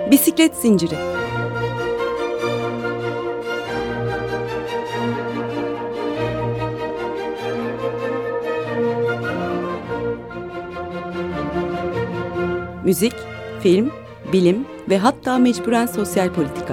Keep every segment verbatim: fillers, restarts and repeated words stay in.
Bisiklet zinciri. Müzik, film, bilim ve hatta mecburen sosyal politika.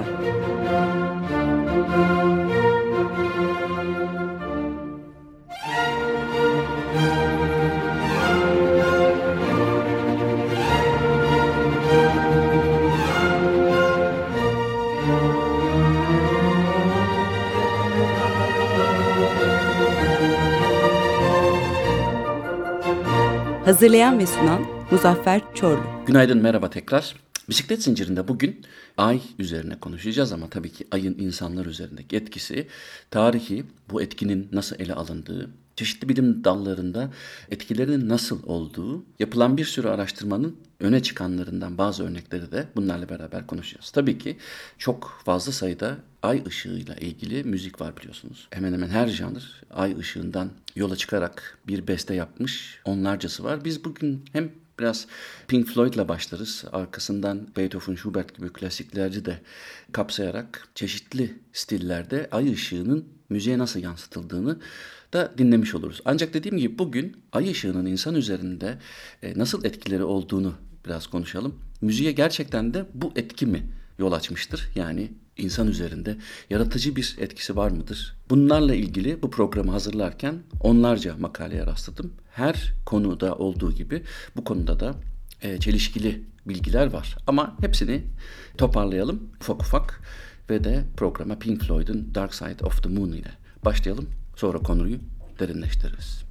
Hazırlayan ve sunan Muzaffer Çorlu. Günaydın, merhaba tekrar. Bisiklet zincirinde bugün ay üzerine konuşacağız ama tabii ki ayın insanlar üzerindeki etkisi, tarihi, bu etkinin nasıl ele alındığı, çeşitli bilim dallarında etkilerinin nasıl olduğu, yapılan bir sürü araştırmanın öne çıkanlarından bazı örnekleri de bunlarla beraber konuşacağız. Tabii ki çok fazla sayıda ay ışığıyla ilgili müzik var biliyorsunuz. Hemen hemen her janr ay ışığından yola çıkarak bir beste yapmış, onlarcası var. Biz bugün hem biraz Pink Floyd'la başlarız. Arkasından Beethoven, Schubert gibi klasiklerci de kapsayarak çeşitli stillerde ay ışığının müziğe nasıl yansıtıldığını da dinlemiş oluruz. Ancak dediğim gibi bugün ay ışığının insan üzerinde nasıl etkileri olduğunu biraz konuşalım. Müziğe gerçekten de bu etki mi yol açmıştır? Yani insan üzerinde yaratıcı bir etkisi var mıdır? Bunlarla ilgili bu programı hazırlarken onlarca makaleye rastladım. Her konuda olduğu gibi bu konuda da e, çelişkili bilgiler var. Ama hepsini toparlayalım ufak ufak ve de programa Pink Floyd'un Dark Side of the Moon ile başlayalım. Sonra konuyu derinleştiririz.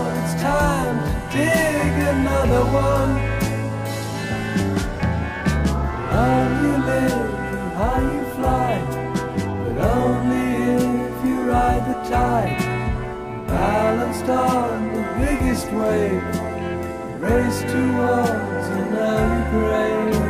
Another one. the tide, balanced on the biggest wave, race towards an early grave.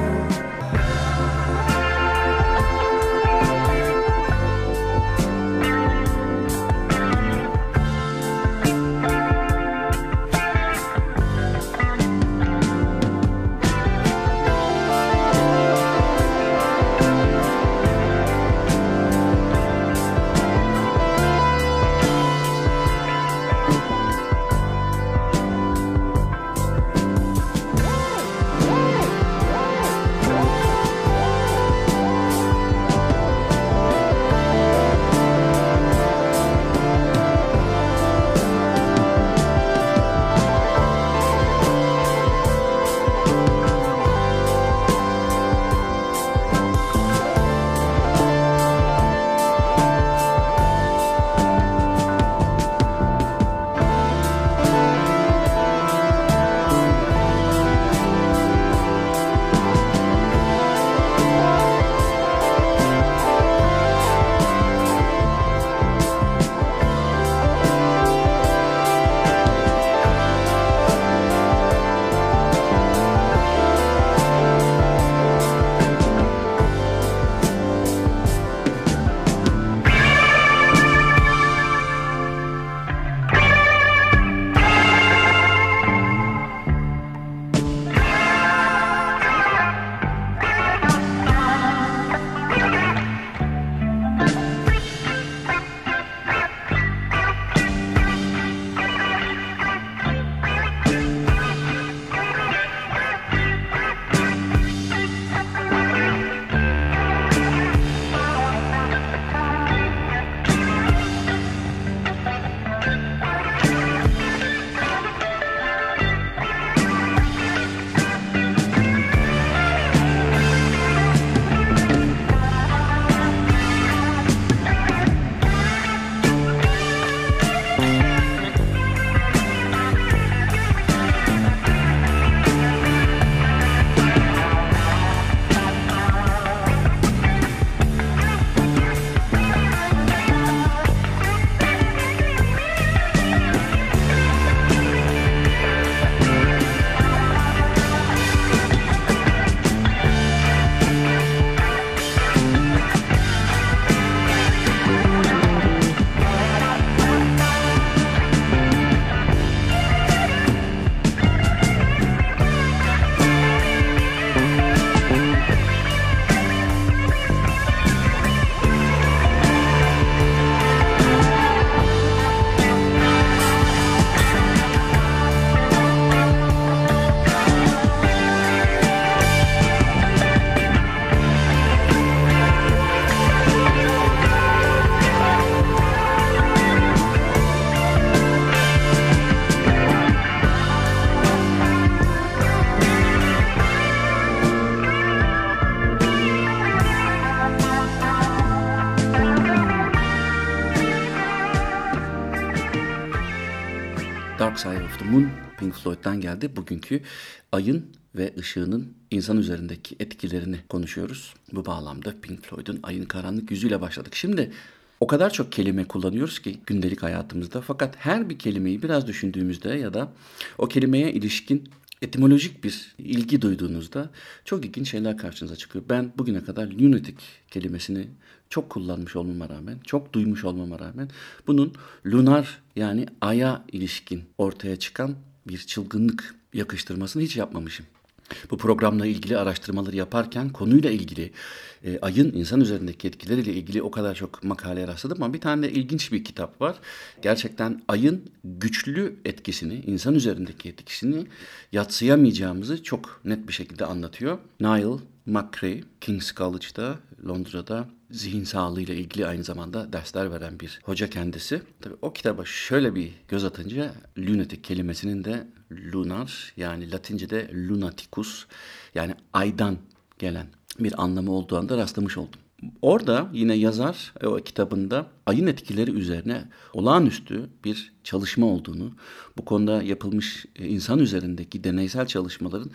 Dark Side of the Moon Pink Floyd'dan geldi. Bugünkü ayın ve ışığının insan üzerindeki etkilerini konuşuyoruz. Bu bağlamda Pink Floyd'un Ayın Karanlık Yüzü'yle başladık. Şimdi o kadar çok kelime kullanıyoruz ki gündelik hayatımızda. Fakat her bir kelimeyi biraz düşündüğümüzde ya da o kelimeye ilişkin etimolojik bir ilgi duyduğunuzda çok ilginç şeyler karşınıza çıkıyor. Ben bugüne kadar lunatic kelimesini çok kullanmış olmama rağmen, çok duymuş olmama rağmen bunun lunar yani aya ilişkin ortaya çıkan bir çılgınlık yakıştırmasını hiç yapmamışım. Bu programla ilgili araştırmaları yaparken konuyla ilgili e, ayın insan üzerindeki etkileriyle ilgili o kadar çok makaleye rastladım ama bir tane de ilginç bir kitap var. Gerçekten ayın güçlü etkisini, insan üzerindeki etkisini yadsıyamayacağımızı çok net bir şekilde anlatıyor. Niall McCrea, King's College'da, Londra'da zihin sağlığıyla ilgili aynı zamanda dersler veren bir hoca kendisi. Tabii o kitaba şöyle bir göz atınca lunatic kelimesinin de lunar yani Latince'de lunaticus yani aydan gelen bir anlamı olduğu anda rastlamış oldum. Orada yine yazar o kitabında ayın etkileri üzerine olağanüstü bir çalışma olduğunu, bu konuda yapılmış insan üzerindeki deneysel çalışmaların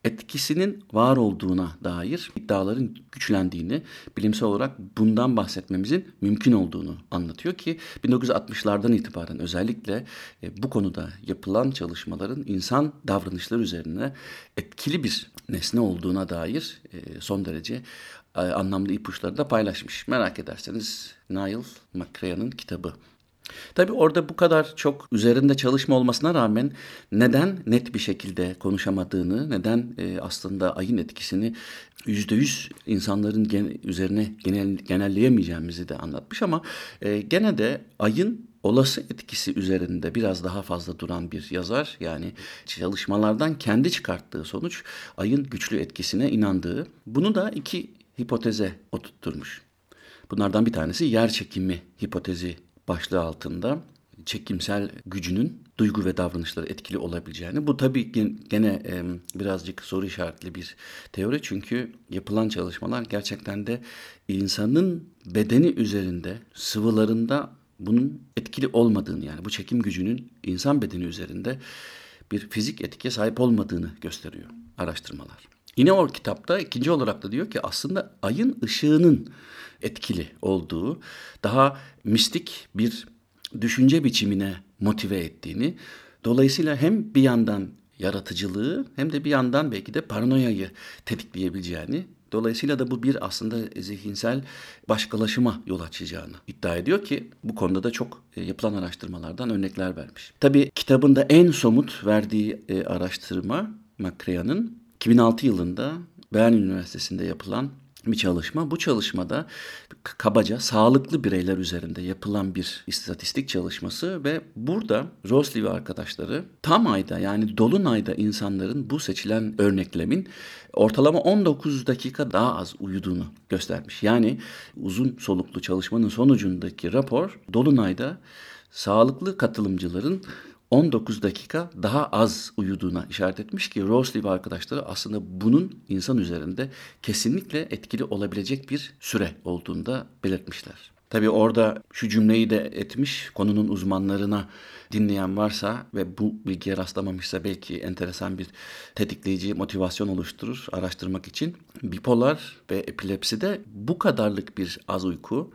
etkisinin var olduğuna dair iddiaların güçlendiğini, bilimsel olarak bundan bahsetmemizin mümkün olduğunu anlatıyor ki bin dokuz yüz altmışlardan itibaren özellikle bu konuda yapılan çalışmaların insan davranışları üzerine etkili bir nesne olduğuna dair son derece anlamlı ipuçları da paylaşmış. Merak ederseniz Neil McCrea'nın kitabı. Tabii orada bu kadar çok üzerinde çalışma olmasına rağmen neden net bir şekilde konuşamadığını, neden e, aslında ayın etkisini yüzde yüz insanların gen- üzerine genel, genelleyemeyeceğimizi de anlatmış ama e, gene de ayın olası etkisi üzerinde biraz daha fazla duran bir yazar. Yani çalışmalardan kendi çıkarttığı sonuç ayın güçlü etkisine inandığı. Bunu da iki hipoteze oturtturmuş. Bunlardan bir tanesi yer çekimi hipotezi başlığı altında çekimsel gücünün duygu ve davranışları etkili olabileceğini. Bu tabii gene e, birazcık soru işaretli bir teori. Çünkü yapılan çalışmalar gerçekten de insanın bedeni üzerinde, sıvılarında bunun etkili olmadığını, yani bu çekim gücünün insan bedeni üzerinde bir fizik etkiye sahip olmadığını gösteriyor araştırmalar. Yine o kitapta ikinci olarak da diyor ki aslında ayın ışığının etkili olduğu, daha mistik bir düşünce biçimine motive ettiğini, dolayısıyla hem bir yandan yaratıcılığı hem de bir yandan belki de paranoyayı tetikleyebileceğini, dolayısıyla da bu bir aslında zihinsel başkalaşıma yol açacağını iddia ediyor ki bu konuda da çok yapılan araştırmalardan örnekler vermiş. Tabii kitabında en somut verdiği araştırma McCrea'nın iki bin altı yılında Bern Üniversitesi'nde yapılan bir çalışma. Bu çalışmada kabaca sağlıklı bireyler üzerinde yapılan bir istatistik çalışması ve burada Rosli ve arkadaşları tam ayda, yani dolunayda insanların bu seçilen örneklemin ortalama on dokuz dakika daha az uyuduğunu göstermiş. Yani uzun soluklu çalışmanın sonucundaki rapor dolunayda sağlıklı katılımcıların on dokuz dakika daha az uyuduğuna işaret etmiş ki Rosli ve arkadaşları aslında bunun insan üzerinde kesinlikle etkili olabilecek bir süre olduğunu da belirtmişler. Tabii orada şu cümleyi de etmiş, konunun uzmanlarına dinleyen varsa ve bu bilgiye rastlamamışsa belki enteresan bir tetikleyici motivasyon oluşturur araştırmak için. Bipolar ve epilepside bu kadarlık bir az uyku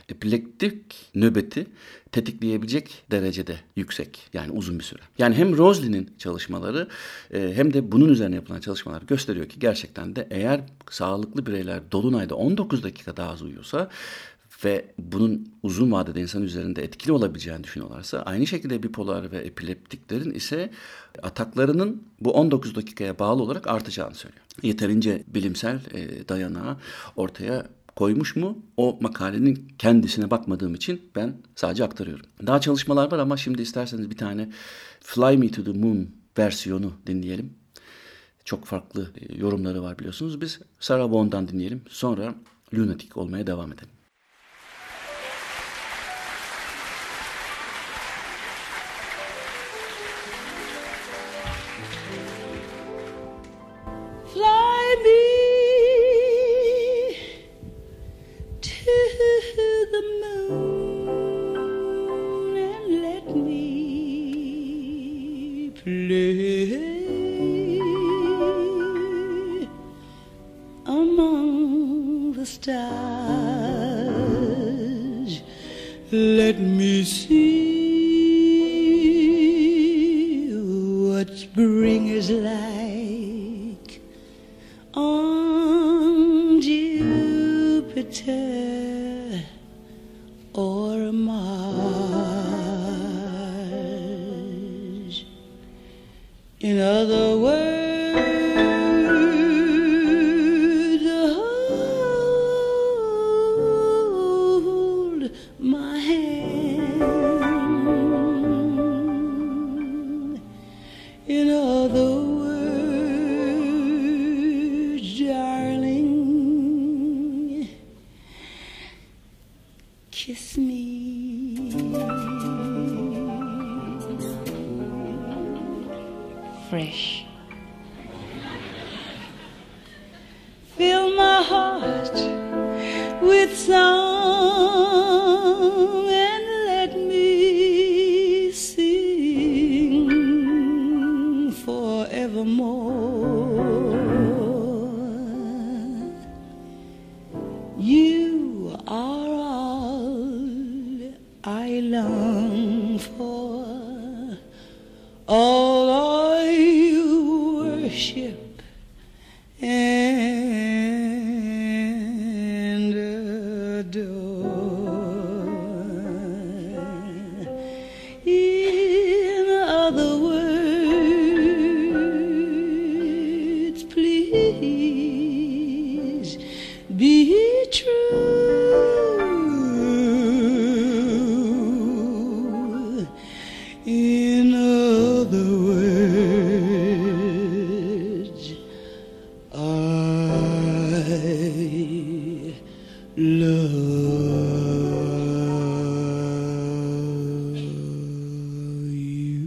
epileptik nöbeti tetikleyebilecek derecede yüksek, yani uzun bir süre. Yani hem Rosli'nin çalışmaları hem de bunun üzerine yapılan çalışmalar gösteriyor ki gerçekten de eğer sağlıklı bireyler dolunayda on dokuz dakika daha az uyuyorsa ve bunun uzun vadede insan üzerinde etkili olabileceğini düşünüyorlarsa, aynı şekilde bipolar ve epileptiklerin ise ataklarının bu on dokuz dakikaya bağlı olarak artacağını söylüyor. Yeterince bilimsel e, dayanağı ortaya koymuş mu? O makalenin kendisine bakmadığım için ben sadece aktarıyorum. Daha çalışmalar var ama şimdi isterseniz bir tane Fly Me to the Moon versiyonu dinleyelim. Çok farklı e, yorumları var biliyorsunuz. Biz Sarah Vaughan'dan dinleyelim. Sonra Lunatic olmaya devam edelim. Let me see what spring is like on Jupiter or Mars. In other words, kiss me. Fresh. Fill my heart with song and let me sing forevermore. I long for, all I worship and adore. In other words, please be true. In other words, I love you.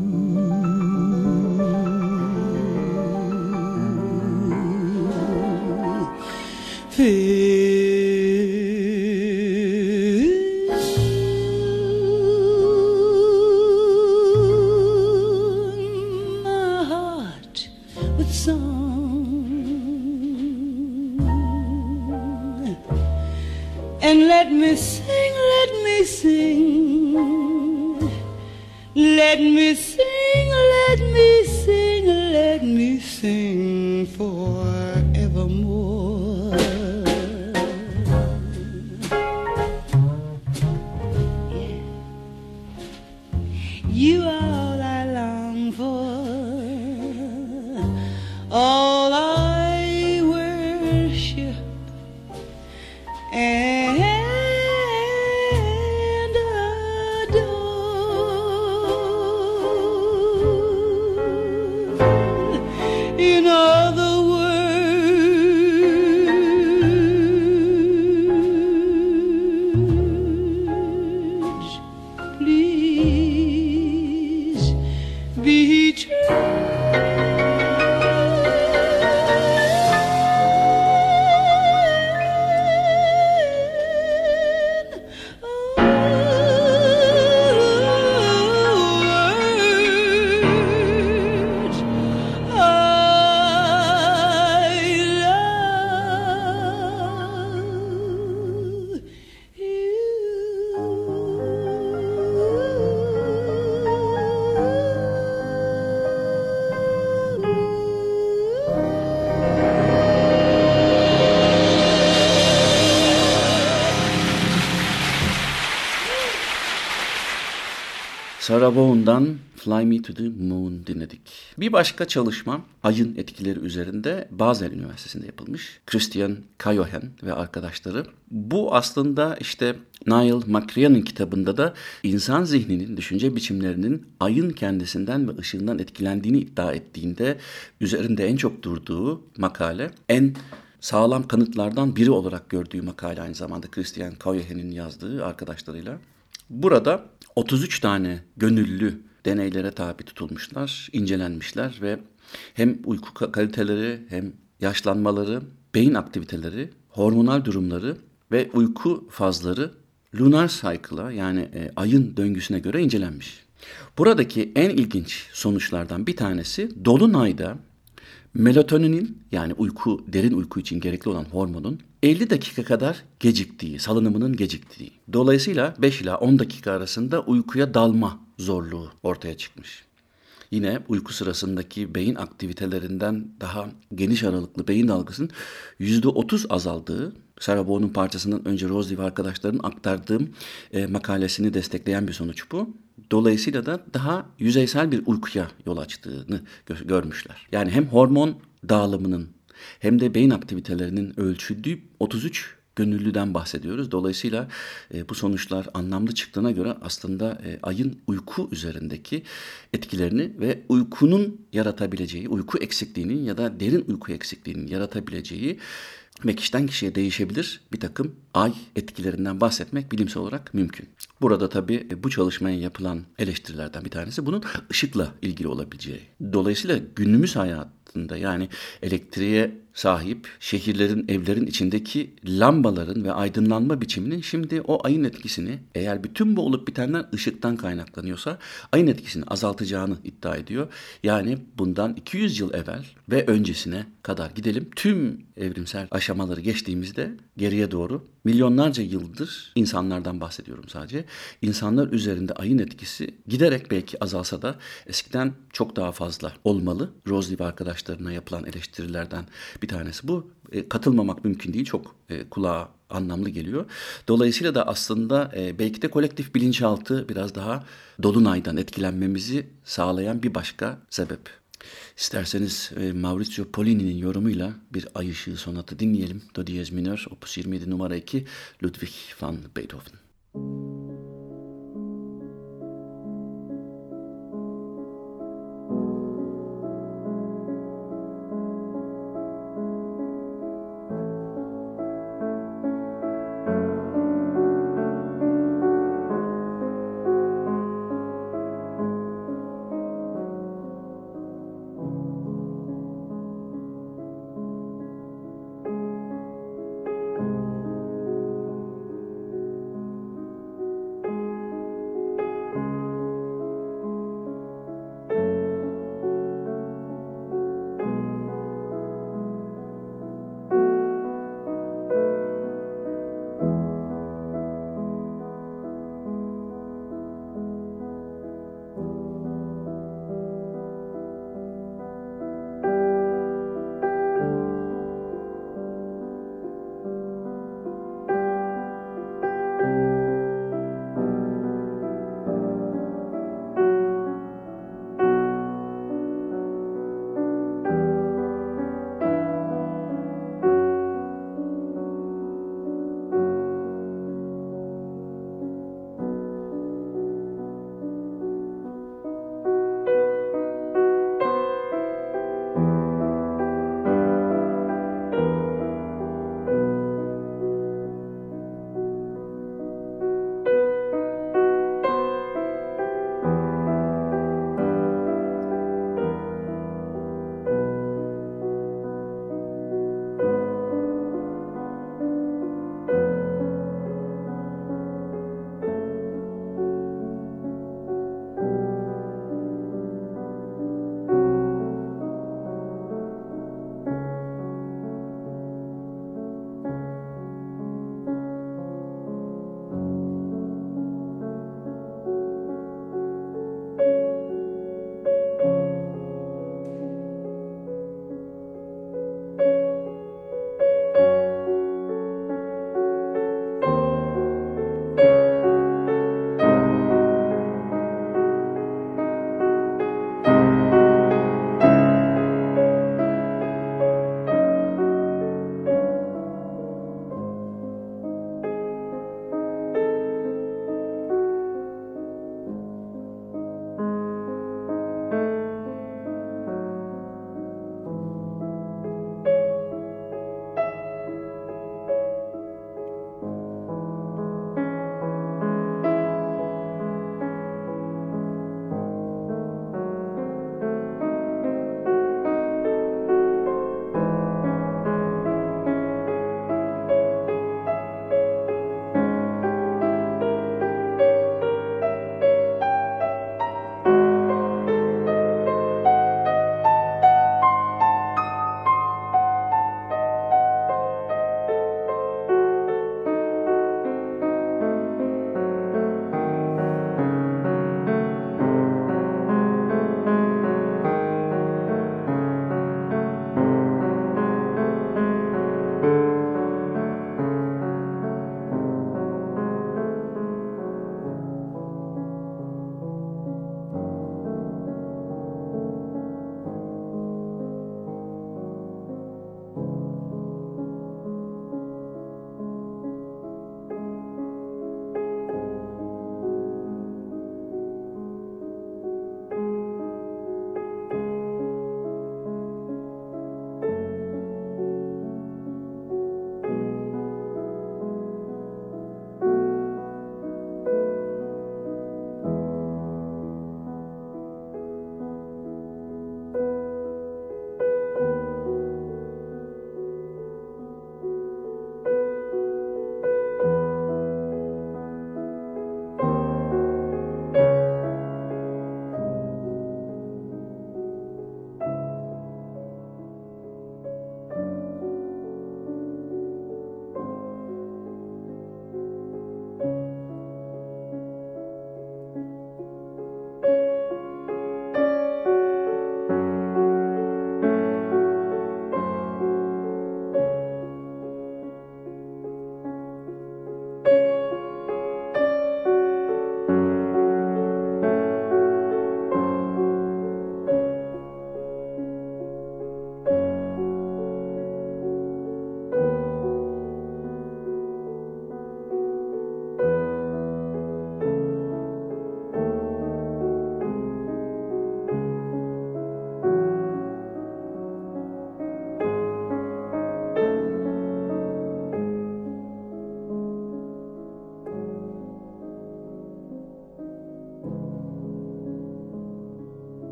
Fill my heart with song, and let me sing, let me sing, let me sing, let me sing, let me sing forevermore. Yeah. You are all I long for, all I worship and adore. In other words, please be true. Sarah Vaughan'dan Fly Me to the Moon dinledik. Bir başka çalışma ayın etkileri üzerinde Basel Üniversitesi'nde yapılmış. Christian Kayohen ve arkadaşları. Bu aslında işte Niall McCrean'ın kitabında da insan zihninin, düşünce biçimlerinin ayın kendisinden ve ışığından etkilendiğini iddia ettiğinde üzerinde en çok durduğu makale, en sağlam kanıtlardan biri olarak gördüğü makale aynı zamanda Christian Kayohen'in yazdığı arkadaşlarıyla. Burada otuz üç tane gönüllü deneylere tabi tutulmuşlar, incelenmişler ve hem uyku kaliteleri hem yaşlanmaları, beyin aktiviteleri, hormonal durumları ve uyku fazları lunar cycle'a yani e, ayın döngüsüne göre incelenmiş. Buradaki en ilginç sonuçlardan bir tanesi dolunayda melatoninin yani uyku, derin uyku için gerekli olan hormonun elli dakika kadar geciktiği, salınımının geciktiği. Dolayısıyla beş ila on dakika arasında uykuya dalma zorluğu ortaya çıkmış. Yine uyku sırasındaki beyin aktivitelerinden daha geniş aralıklı beyin dalgasının yüzde otuz azaldığı, Sarah Vaughan'un parçasından önce Rosie ve arkadaşlarının aktardığım e, makalesini destekleyen bir sonuç bu. Dolayısıyla da daha yüzeysel bir uykuya yol açtığını gö- görmüşler. Yani hem hormon dağılımının hem de beyin aktivitelerinin ölçüldüğü otuz üç gönüllüden bahsediyoruz. Dolayısıyla e, bu sonuçlar anlamlı çıktığına göre aslında e, ayın uyku üzerindeki etkilerini ve uykunun yaratabileceği, uyku eksikliğinin ya da derin uyku eksikliğinin yaratabileceği ve kişiden kişiye değişebilir bir takım ay etkilerinden bahsetmek bilimsel olarak mümkün. Burada tabii bu çalışmaya yapılan eleştirilerden bir tanesi bunun ışıkla ilgili olabileceği. Dolayısıyla günümüz hayat, hattında, yani elektriğe sahip şehirlerin, evlerin içindeki lambaların ve aydınlanma biçiminin şimdi o ayın etkisini, eğer bütün bu olup bitenler ışıktan kaynaklanıyorsa, ayın etkisini azaltacağını iddia ediyor. Yani bundan iki yüz yıl evvel ve öncesine kadar gidelim. Tüm evrimsel aşamaları geçtiğimizde geriye doğru milyonlarca yıldır insanlardan bahsediyorum sadece. İnsanlar üzerinde ayın etkisi giderek belki azalsa da eskiden çok daha fazla olmalı. Rosely ve arkadaşlarına yapılan eleştirilerden bir tanesi bu. E, katılmamak mümkün değil. Çok e, kulağa anlamlı geliyor. Dolayısıyla da aslında e, belki de kolektif bilinçaltı biraz daha dolunaydan etkilenmemizi sağlayan bir başka sebep. İsterseniz e, Maurizio Pollini'nin yorumuyla bir Ay Işığı sonatı dinleyelim. Do diyez minör, opus yirmi yedi numara iki, Ludwig van Beethoven.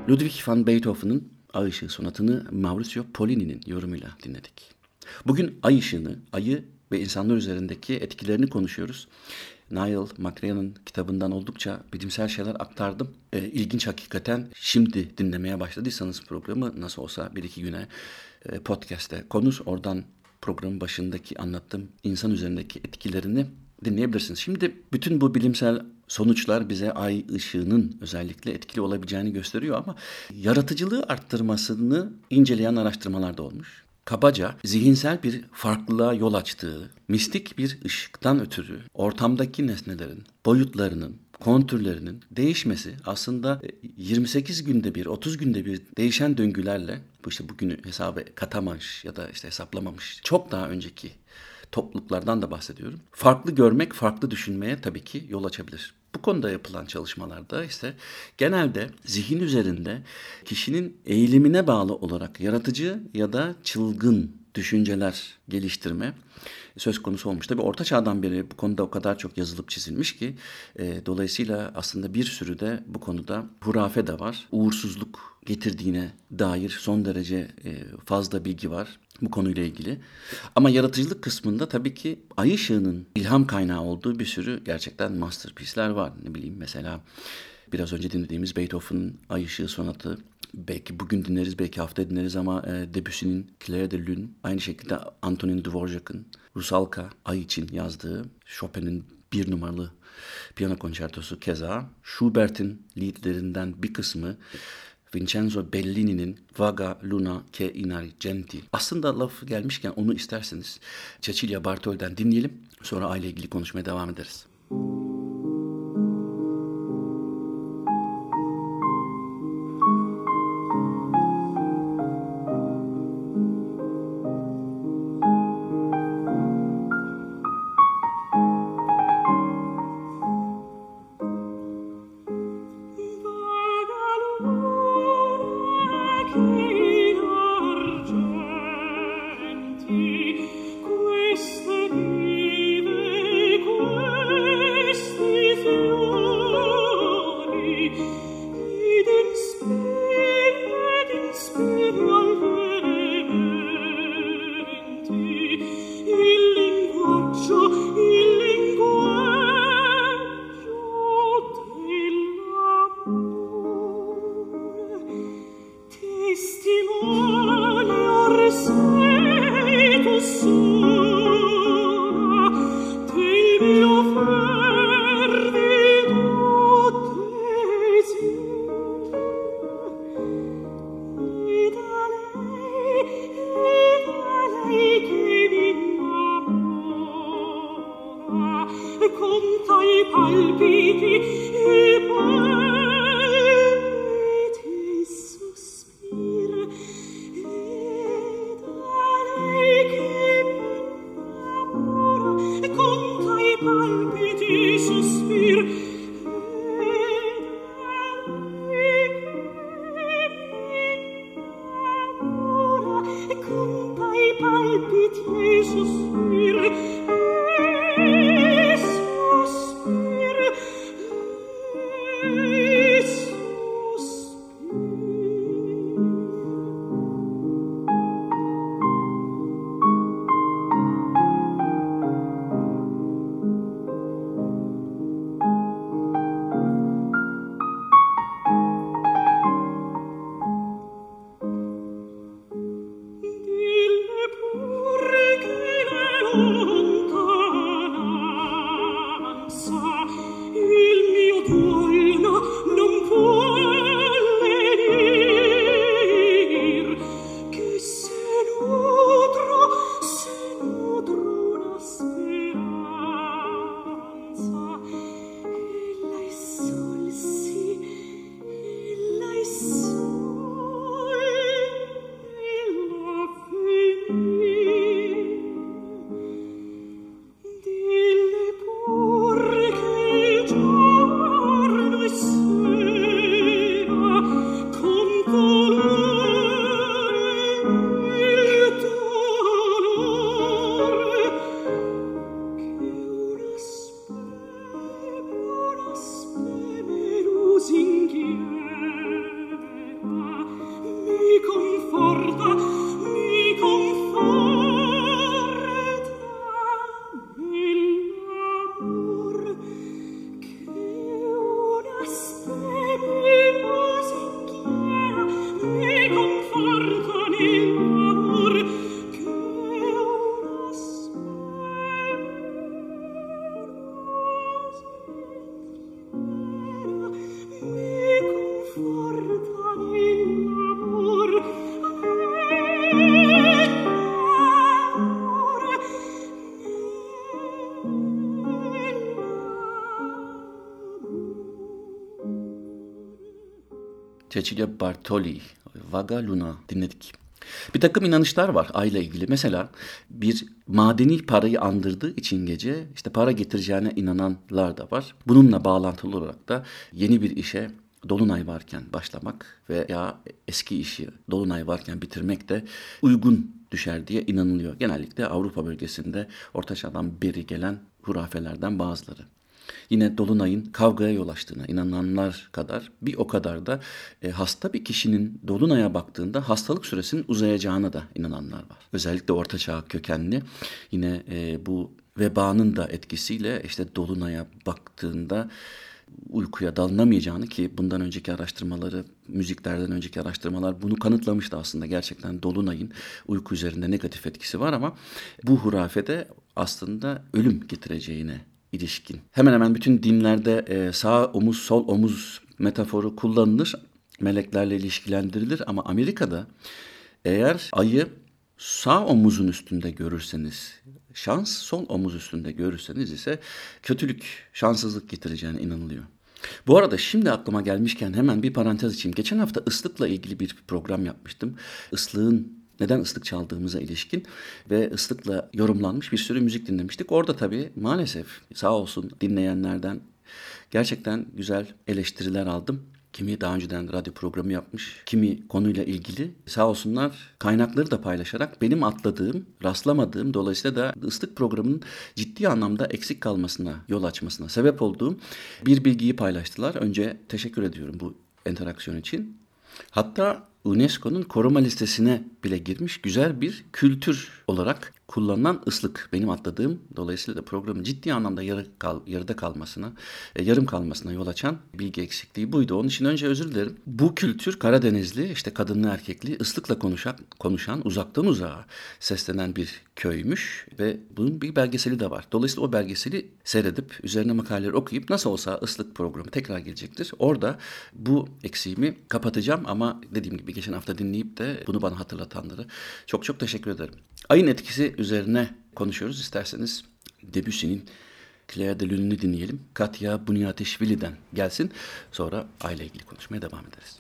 Ludwig van Beethoven'ın Ay Işığı sonatını Maurizio Pollini'nin yorumuyla dinledik. Bugün ay ışığını, ayı ve insanlar üzerindeki etkilerini konuşuyoruz. Niall McRae'nin kitabından oldukça bilimsel şeyler aktardım. E, ilginç hakikaten. Şimdi dinlemeye başladıysanız programı nasıl olsa bir iki güne e, podcast'te konur. Oradan programın başındaki anlattığım insan üzerindeki etkilerini dinleyebilirsiniz. Şimdi bütün bu bilimsel sonuçlar bize ay ışığının özellikle etkili olabileceğini gösteriyor ama yaratıcılığı arttırmasını inceleyen araştırmalar da olmuş. Kabaca zihinsel bir farklılığa yol açtığı, mistik bir ışıktan ötürü ortamdaki nesnelerin, boyutlarının, kontürlerinin değişmesi aslında yirmi sekiz günde bir, otuz günde bir değişen döngülerle, bu işte bugünü hesaba katamamış ya da işte hesaplamamış çok daha önceki topluluklardan da bahsediyorum. Farklı görmek, farklı düşünmeye tabii ki yol açabilir. Bu konuda yapılan çalışmalarda ise genelde zihin üzerinde kişinin eğilimine bağlı olarak yaratıcı ya da çılgın düşünceler geliştirme söz konusu olmuş. Tabii Orta Çağ'dan beri bu konuda o kadar çok yazılıp çizilmiş ki e, dolayısıyla aslında bir sürü de bu konuda hurafe de var. Uğursuzluk getirdiğine dair son derece e, fazla bilgi var bu konuyla ilgili. Ama yaratıcılık kısmında tabii ki ay ışığının ilham kaynağı olduğu bir sürü gerçekten masterpiece'ler var. Ne bileyim mesela biraz önce dinlediğimiz Beethoven'ın Ay Işığı sonatı. Belki bugün dinleriz, belki hafta dinleriz ama e, Debussy'nin Clair de Lune, aynı şekilde Antonin Dvorak'ın Rusalka, Ay için yazdığı, Chopin'in bir numaralı piyano konçertosu keza, Schubert'in liedlerinden bir kısmı, Vincenzo Bellini'nin Vaga Luna che Inargenti. Aslında laf gelmişken onu isterseniz Cecilia Bartol'den dinleyelim, sonra aile ilgili konuşmaya devam ederiz. Cecilia Bartoli, Vaga Luna dinledik. Bir takım inanışlar var ayla ilgili. Mesela bir madeni parayı andırdığı için gece işte para getireceğine inananlar da var. Bununla bağlantılı olarak da yeni bir işe dolunay varken başlamak veya eski işi dolunay varken bitirmek de uygun düşer diye inanılıyor. Genellikle Avrupa bölgesinde Orta Çağ'dan beri gelen hurafelerden bazıları. Yine dolunayın kavgaya yol açtığına inananlar kadar bir o kadar da e, hasta bir kişinin dolunaya baktığında hastalık süresinin uzayacağına da inananlar var. Özellikle Orta Çağ kökenli yine e, bu vebanın da etkisiyle işte dolunaya baktığında uykuya dalınamayacağını, ki bundan önceki araştırmaları, müziklerden önceki araştırmalar bunu kanıtlamıştı aslında. Gerçekten dolunayın uyku üzerinde negatif etkisi var ama bu hurafede aslında ölüm getireceğine ilişkin. Hemen hemen bütün dinlerde e, sağ omuz sol omuz metaforu kullanılır. Meleklerle ilişkilendirilir ama Amerika'da eğer ayı sağ omuzun üstünde görürseniz şans, sol omuz üstünde görürseniz ise kötülük, şanssızlık getireceğine inanılıyor. Bu arada şimdi aklıma gelmişken hemen bir parantez açayım. Geçen hafta ıslıkla ilgili bir program yapmıştım. Islığın neden ıslık çaldığımıza ilişkin ve ıslıkla yorumlanmış bir sürü müzik dinlemiştik. Orada tabii maalesef sağ olsun dinleyenlerden gerçekten güzel eleştiriler aldım. Kimi daha önceden radyo programı yapmış, kimi konuyla ilgili sağ olsunlar kaynakları da paylaşarak benim atladığım, rastlamadığım, dolayısıyla da ıslık programının ciddi anlamda eksik kalmasına, yol açmasına sebep olduğum bir bilgiyi paylaştılar. Önce teşekkür ediyorum bu interaksiyon için. Hatta U N E S C O'nun koruma listesine bile girmiş güzel bir kültür olarak kullanılan ıslık benim atladığım, dolayısıyla da programın ciddi anlamda yarı kal, yarıda kalmasına, e, yarım kalmasına yol açan bilgi eksikliği buydu. Onun için önce özür dilerim. Bu kültür Karadenizli, işte kadınlı erkekli, ıslıkla konuşan, konuşan uzaktan uzağa seslenen bir köymüş ve bunun bir belgeseli de var. Dolayısıyla o belgeseli seyredip üzerine makaleleri okuyup nasıl olsa ıslık programı tekrar gelecektir. Orada bu eksiğimi kapatacağım ama dediğim gibi geçen hafta dinleyip de bunu bana hatırlatanları çok çok teşekkür ederim. Ayın etkisi üzerine konuşuyoruz. İsterseniz Debussy'nin Clair de Lune'unu dinleyelim. Katya Bunyatishvili'den gelsin. Sonra ayla ilgili konuşmaya devam ederiz.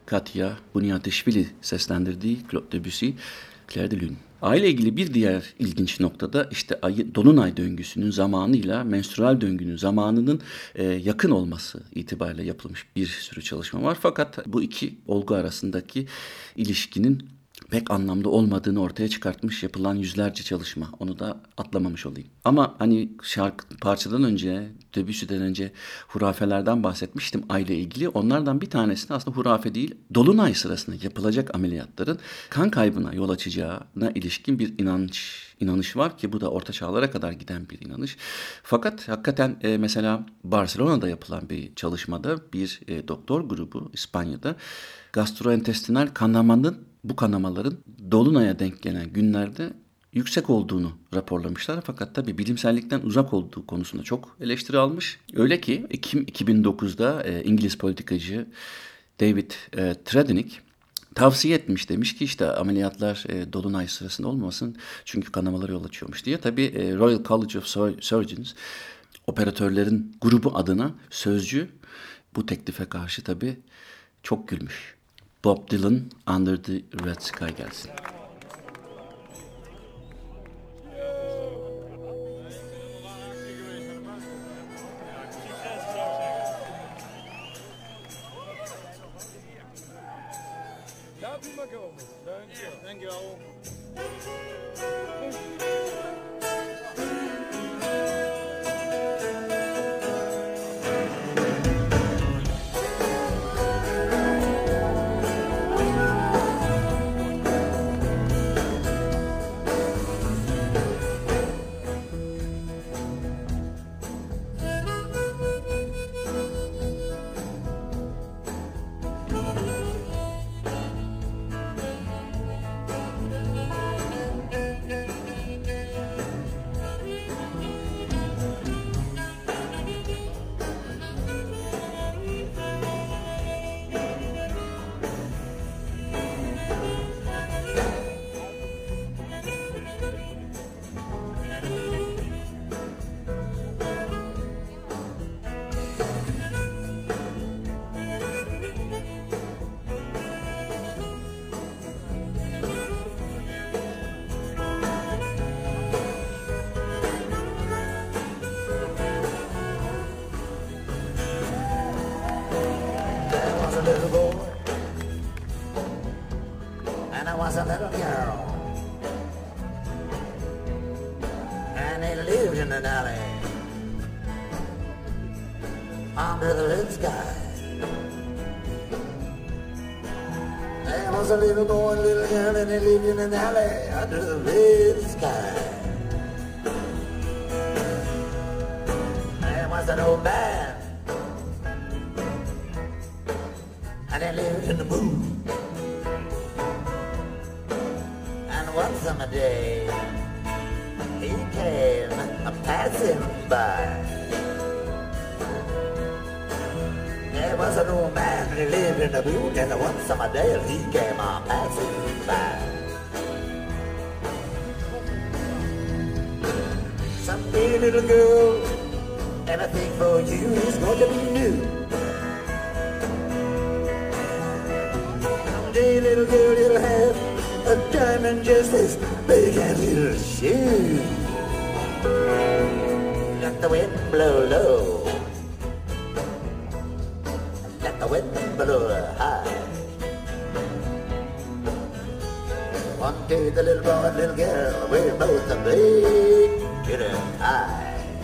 Katya Bunyatishvili seslendirdiği Claude Debussy, Clair de Lune. Ayla ilgili bir diğer ilginç noktada işte ay, dolunay döngüsünün zamanıyla menstrüel döngünün zamanının e, yakın olması itibariyle yapılmış bir sürü çalışma var. Fakat bu iki olgu arasındaki ilişkinin pek anlamda olmadığını ortaya çıkartmış yapılan yüzlerce çalışma. Onu da atlamamış olayım. Ama hani şarkı parçadan önce, Debussy'den önce hurafelerden bahsetmiştim ayla ilgili. Onlardan bir tanesinde aslında hurafe değil, dolunay sırasında yapılacak ameliyatların kan kaybına yol açacağına ilişkin bir inanç inanış var ki bu da orta çağlara kadar giden bir inanış. Fakat hakikaten e, mesela Barcelona'da yapılan bir çalışmada bir e, doktor grubu İspanya'da gastrointestinal kanamanın bu kanamaların dolunaya denk gelen günlerde yüksek olduğunu raporlamışlar. Fakat tabii bilimsellikten uzak olduğu konusunda çok eleştiri almış. Öyle ki Ekim iki bin dokuzda e, İngiliz politikacı David e, Treadnick tavsiye etmiş, demiş ki işte ameliyatlar e, dolunay sırasında olmasın çünkü kanamalara yol açıyormuş diye. Tabii e, Royal College of Surgeons operatörlerin grubu adına sözcü bu teklife karşı tabii çok gülmüş. Bob Dylan Under the Red Sky gelsin. Little boy, and I was a little girl, and they lived in an alley under the red sky. There was a little boy and a little girl, and they lived in an alley under the red sky. There was an old man, and he lived in the moon. And one summer day, he came a passing by. There was an old man, and he lived in the moon. And one summer day, he came a passing by. Someday, little girl, everything for you is going to be new. Someday, little girl, you'll have a diamond just as big as your shoe. Let the wind blow low, let the wind blow high. One day, the little boy and little girl will both be getting high.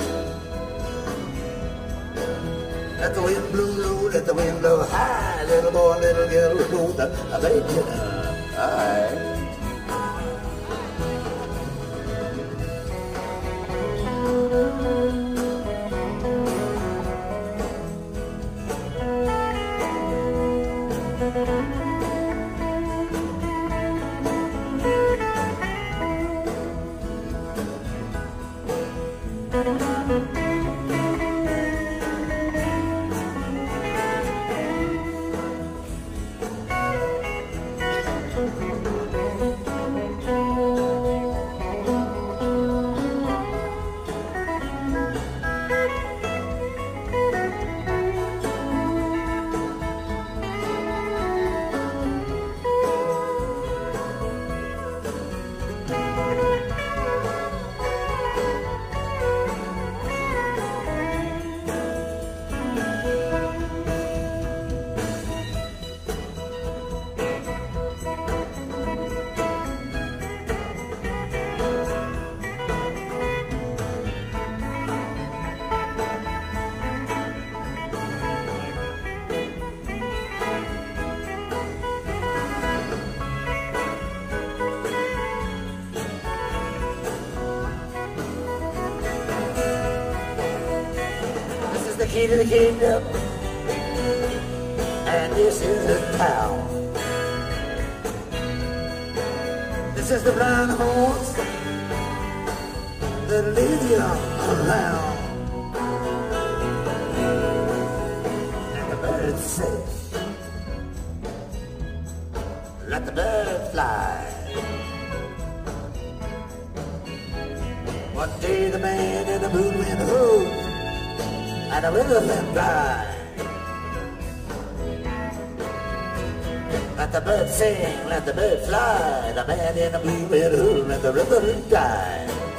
Let the wind blow low, let the wind blow high. Little boy, little girl, we both are making high. the key to the kingdom, and this is the town. This is the blind horse that leads you around. And the birds say, let the bird fly. One day the man in the moon went home, and the river went dry. Let the bird sing, let the bird fly. The man in the moon went home, and the river went dry.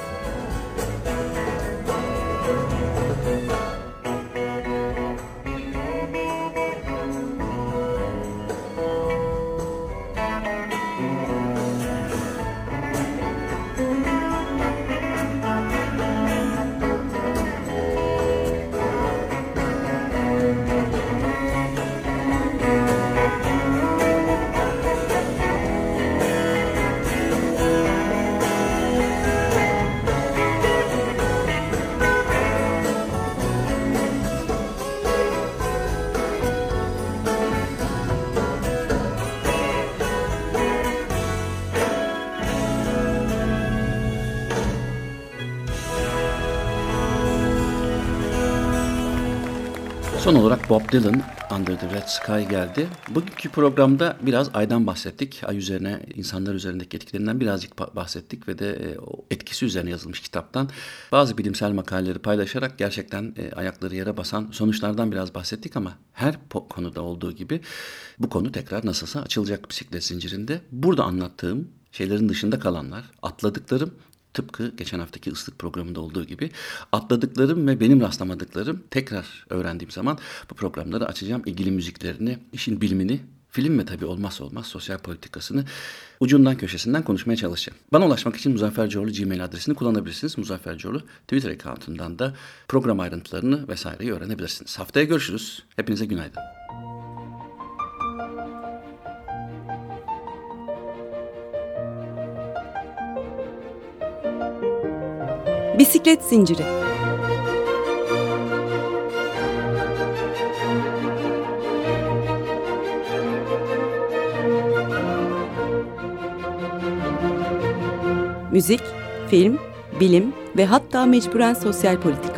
Son olarak Bob Dylan, Under the Red Sky geldi. Bugünkü programda biraz aydan bahsettik. Ay üzerine, insanlar üzerindeki etkilerinden birazcık bahsettik ve de o etkisi üzerine yazılmış kitaptan bazı bilimsel makaleleri paylaşarak gerçekten ayakları yere basan sonuçlardan biraz bahsettik ama her konuda olduğu gibi bu konu tekrar nasılsa açılacak bisiklet zincirinde. Burada anlattığım şeylerin dışında kalanlar, atladıklarım, tıpkı geçen haftaki ıslık programında olduğu gibi atladıklarım ve benim rastlamadıklarım tekrar öğrendiğim zaman bu programları açacağım. İlgili müziklerini, işin bilimini, film ve tabii olmazsa olmaz sosyal politikasını ucundan köşesinden konuşmaya çalışacağım. Bana ulaşmak için Muzaffer Coğlu Gmail adresini kullanabilirsiniz. Muzaffer Coğlu Twitter account'undan da program ayrıntılarını vesaireyi öğrenebilirsiniz. Haftaya görüşürüz. Hepinize günaydın. Bisiklet Zinciri. Müzik, film, bilim ve hatta mecburen sosyal politika.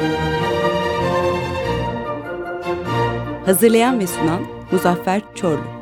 Hazırlayan ve sunan Muzaffer Çorlu.